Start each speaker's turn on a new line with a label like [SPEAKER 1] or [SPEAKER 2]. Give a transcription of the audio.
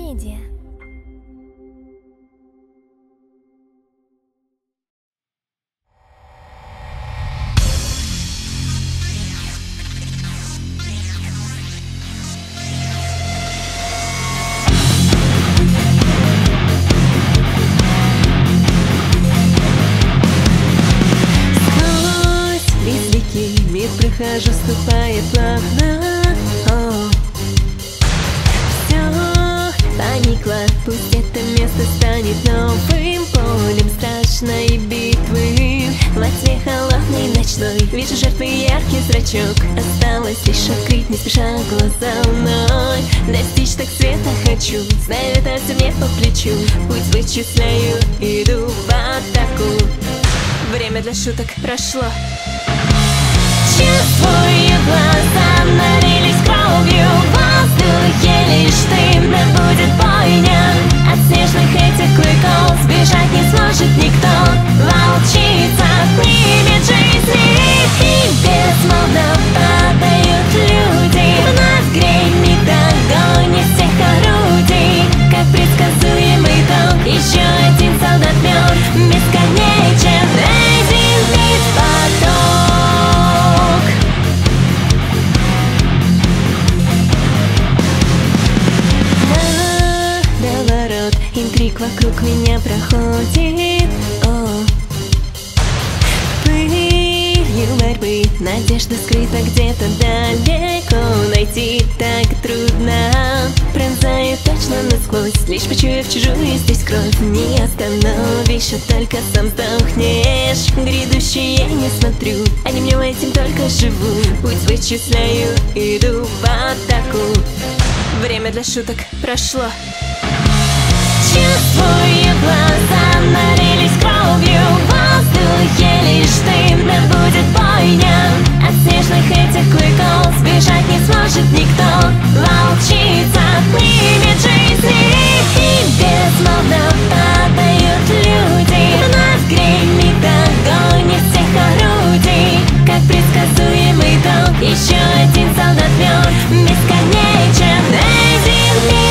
[SPEAKER 1] Медиа.
[SPEAKER 2] Мир прохожу, ступает плавно. Все поникло, пусть это место станет новым полем страшной битвы. Во тьме холодной ночной вижу жертвы яркий зрачок. Осталось лишь открыть не спеша глаза вновь. Достичь так света хочу, знаю, это все мне по плечу. Путь вычисляю, иду в атаку. Время для шуток прошло. Чувствую, глаза налились кровью. В воздухе лишь дым, да будет бойня. От снежных этих клыков сбежать не сможет никто. Волчица отнимет жизни, и безмолвно падают люди. Вновь гремит огонь из всех орудий. Как предсказуемый итог, еще один солдат мертв. Бесконечен один вид поток. Интриг вокруг меня проходит. Пылью борьбы надежда скрыта где-то далеко. Найти так трудно, пронзает точно насквозь. Лишь почуяв чужую здесь кровь, не остановишь, а только сам сдохнешь. Грядущее не смотрю, они мне этим только живу. Путь вычисляю, иду в атаку. Время для шуток прошло. Чувствую, глаза налились кровью. В воздухе лишь дым, да будет бойня. От снежных этих клыков сбежать не сможет никто. Волчица отнимет жизни, и безмолвно падают люди. Вновь гремит огонь из всех орудий. Как предсказуемый итог, еще один солдат мертв. Бесконечен один мир.